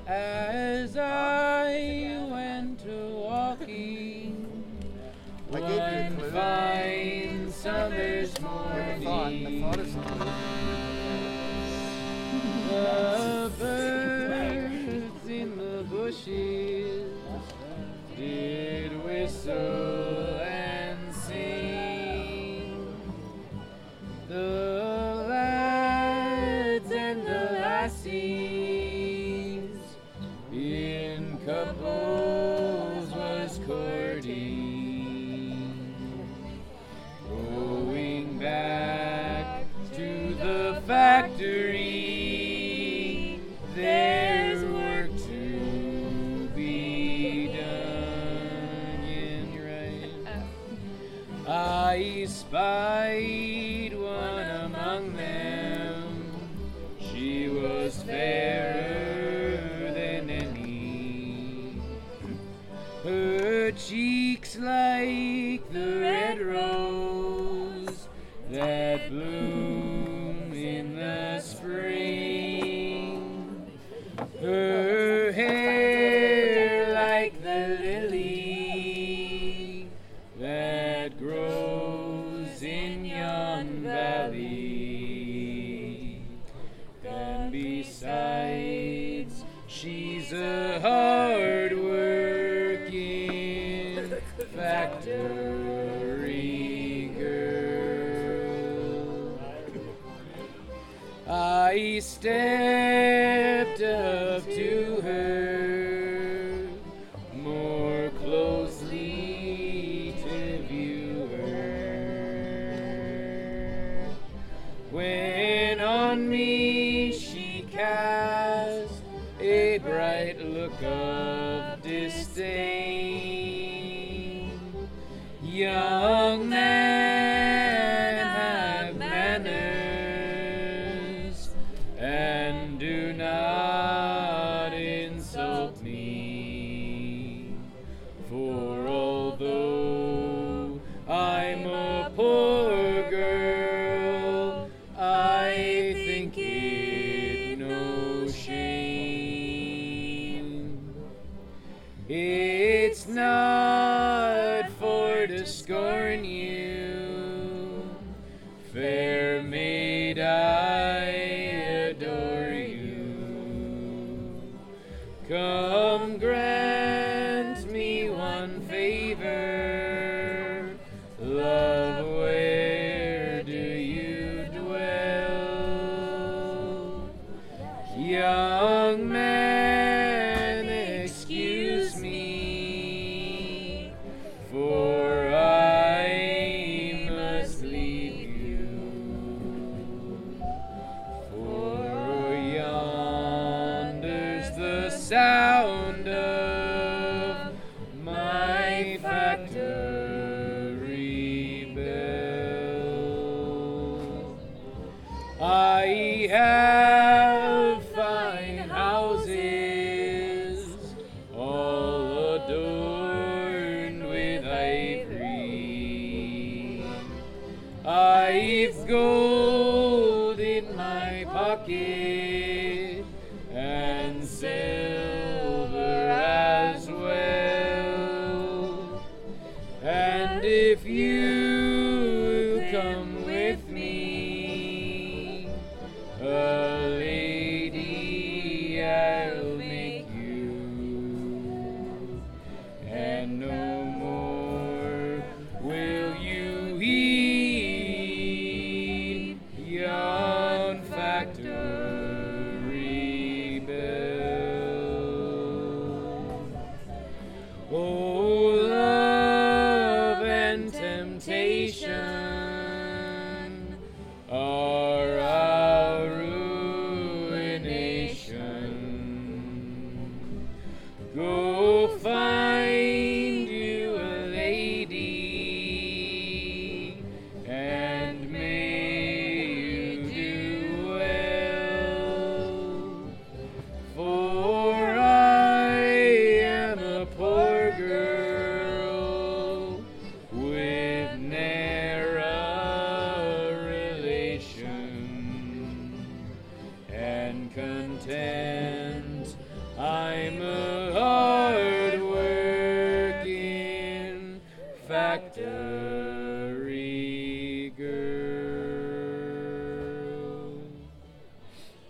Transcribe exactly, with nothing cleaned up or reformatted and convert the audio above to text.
As I went walking I gave you a one clue. fine summer's The thought, the morning, thought is the birds in the bushes did whistle and sing. The lads and the lassies in couples was courting, going back to the factory. There's work to be done. Yeah, you're right. I spied one among them. She was fairer than any. Her cheeks like the red rose that bloom in the spring. Her hair like the lily that grows in yon valley. And besides, she's a hard-working factory girl. I stepped up to her more closely to view her, when on me she cast a bright look of disdain. Young man, have manners, and do not insult me, for although I'm a poor girl, I think it no shame. It's not for to scorn you, fair maid, I adore you. Come grant me one favor, love, where do you dwell? Young man, excuse me, for I must leave you. For yonder's the sound of my factory bell. I have fine houses, all adorned with ivory. I've gold in my pocket and silver as well. And if you come with me, a lady I'll I'm a hard-working factory.